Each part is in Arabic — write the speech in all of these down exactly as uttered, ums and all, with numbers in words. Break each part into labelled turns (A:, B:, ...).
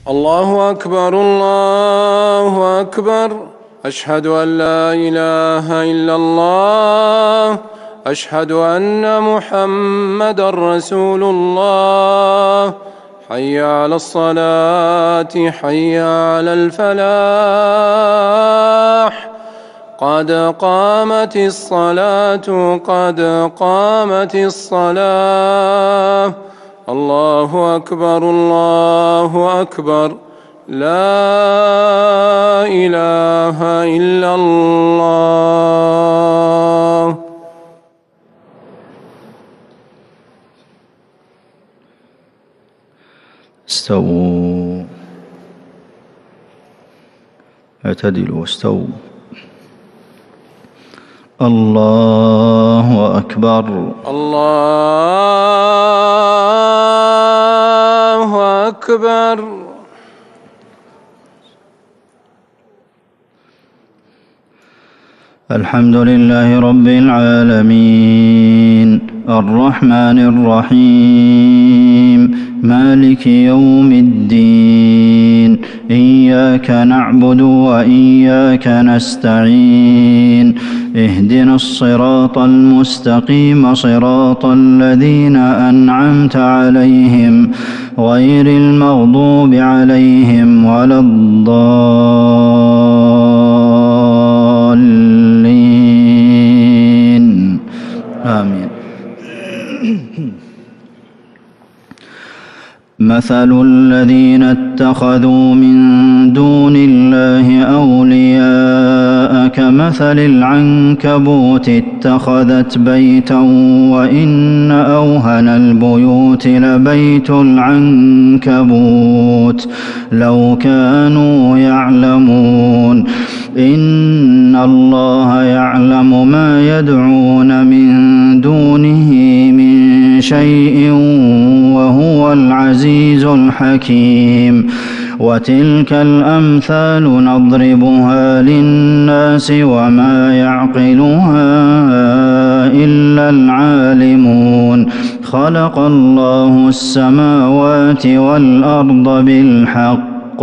A: الله أكبر الله أكبر. أشهد أن لا إله إلا الله. أشهد أن محمدًا رسول الله. حي على الصلاة حي على الفلاح. قد قامت الصلاة قد قامت الصلاة. الله أكبر الله أكبر. لا إله إلا الله.
B: استووا، اعتدلوا واستووا. الله أكبر
A: الله أكبر.
B: الحمد لله رب العالمين الرحمن الرحيم مالك يوم الدين. إياك نعبد وإياك نستعين. اهدنا الصراط المستقيم صراط الذين أنعمت عليهم غير المغضوب عليهم ولا الضالين. آمين. مثل الذين اتخذوا من دون الله أولياء كمثل العنكبوت اتخذت بيتا وإن أوهن البيوت لبيت العنكبوت لو كانوا يعلمون. إن الله يعلم ما يدعون من دونه من شيء وهو العزيز الحكيم. وتلك الأمثال نضربها للناس وما يعقلها إلا العالمون. خلق الله السماوات والأرض بالحق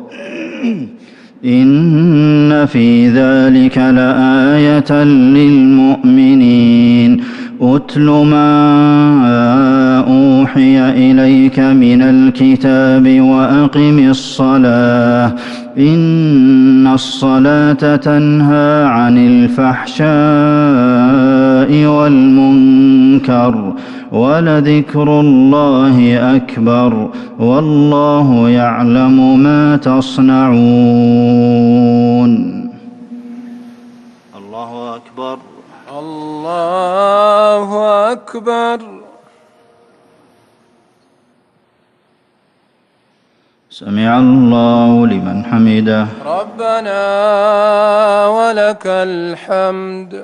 B: إن في ذلك لآية للمؤمنين. أتل ما أوحي إليك من الكتاب وأقم الصلاة إن الصلاة تنهى عن الفحشاء والمنكر ولذكر الله أكبر والله يعلم ما تصنعون. الله أكبر
A: الله أكبر.
B: سمع الله لمن حمده.
A: ربنا ولك الحمد.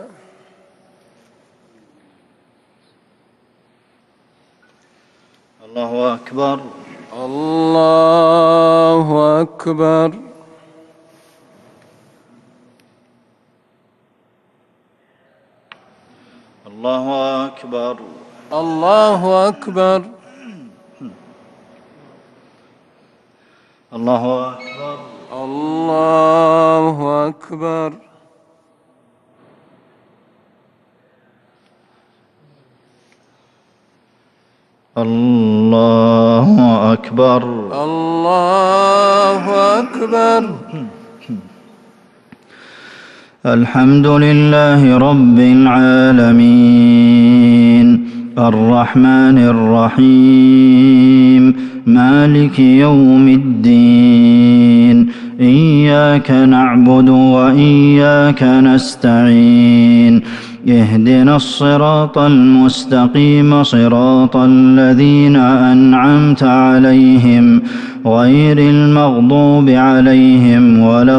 B: الله أكبر
A: الله أكبر.
B: الله أكبر
A: الله أكبر.
B: الله أكبر
A: الله أكبر.
B: الله أكبر
A: الله أكبر.
B: الحمد لله رب العالمين الرحمن الرحيم مالك يوم الدين. إياك نعبد وإياك نستعين. اهدنا الصراط المستقيم صراط الذين أنعمت عليهم غير المغضوب عليهم ولا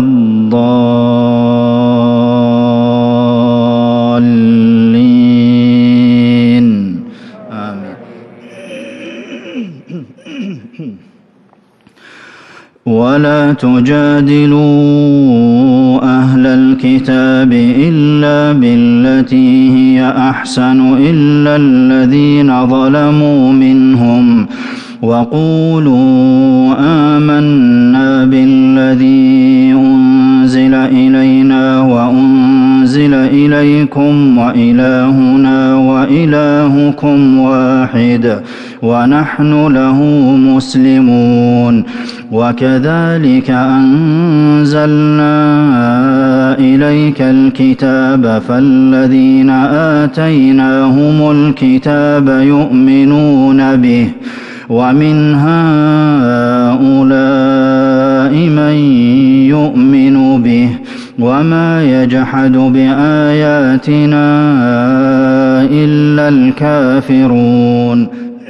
B: الضالين. آمين. ولا تجادلوا أهل الكتاب إلا بالتي هي أحسن إلا الذين ظلموا منهم وقولوا آمنا وإلهنا وإلهكم واحد ونحن له مسلمون. وكذلك أنزلنا إليك الكتاب فالذين آتيناهم الكتاب يؤمنون به ومن هؤلاء من يؤمن به وما يجحد بآياتنا إلا الكافرون.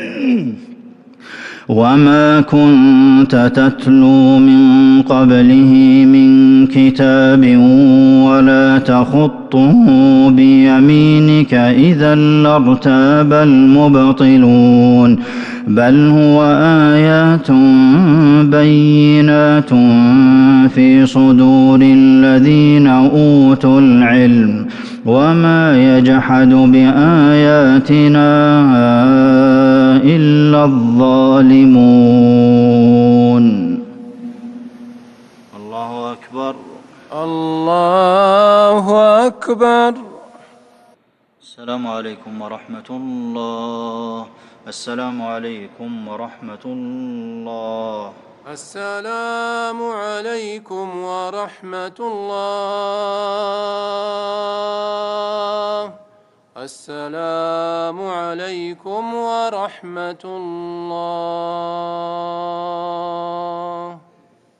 B: وما كنت تتلو من قبله من كتاب ولا تخطه بيمينك إذا لارتاب المبطلون بل هو آيات بينات في صدور الذين أوتوا العلم وما يجحد بآياتنا إلا الظالمون. الله أكبر.
A: الله أكبر.
B: السلام عليكم ورحمة الله. السلام عليكم ورحمة الله.
A: السلام عليكم ورحمة الله. السلام عليكم ورحمة الله.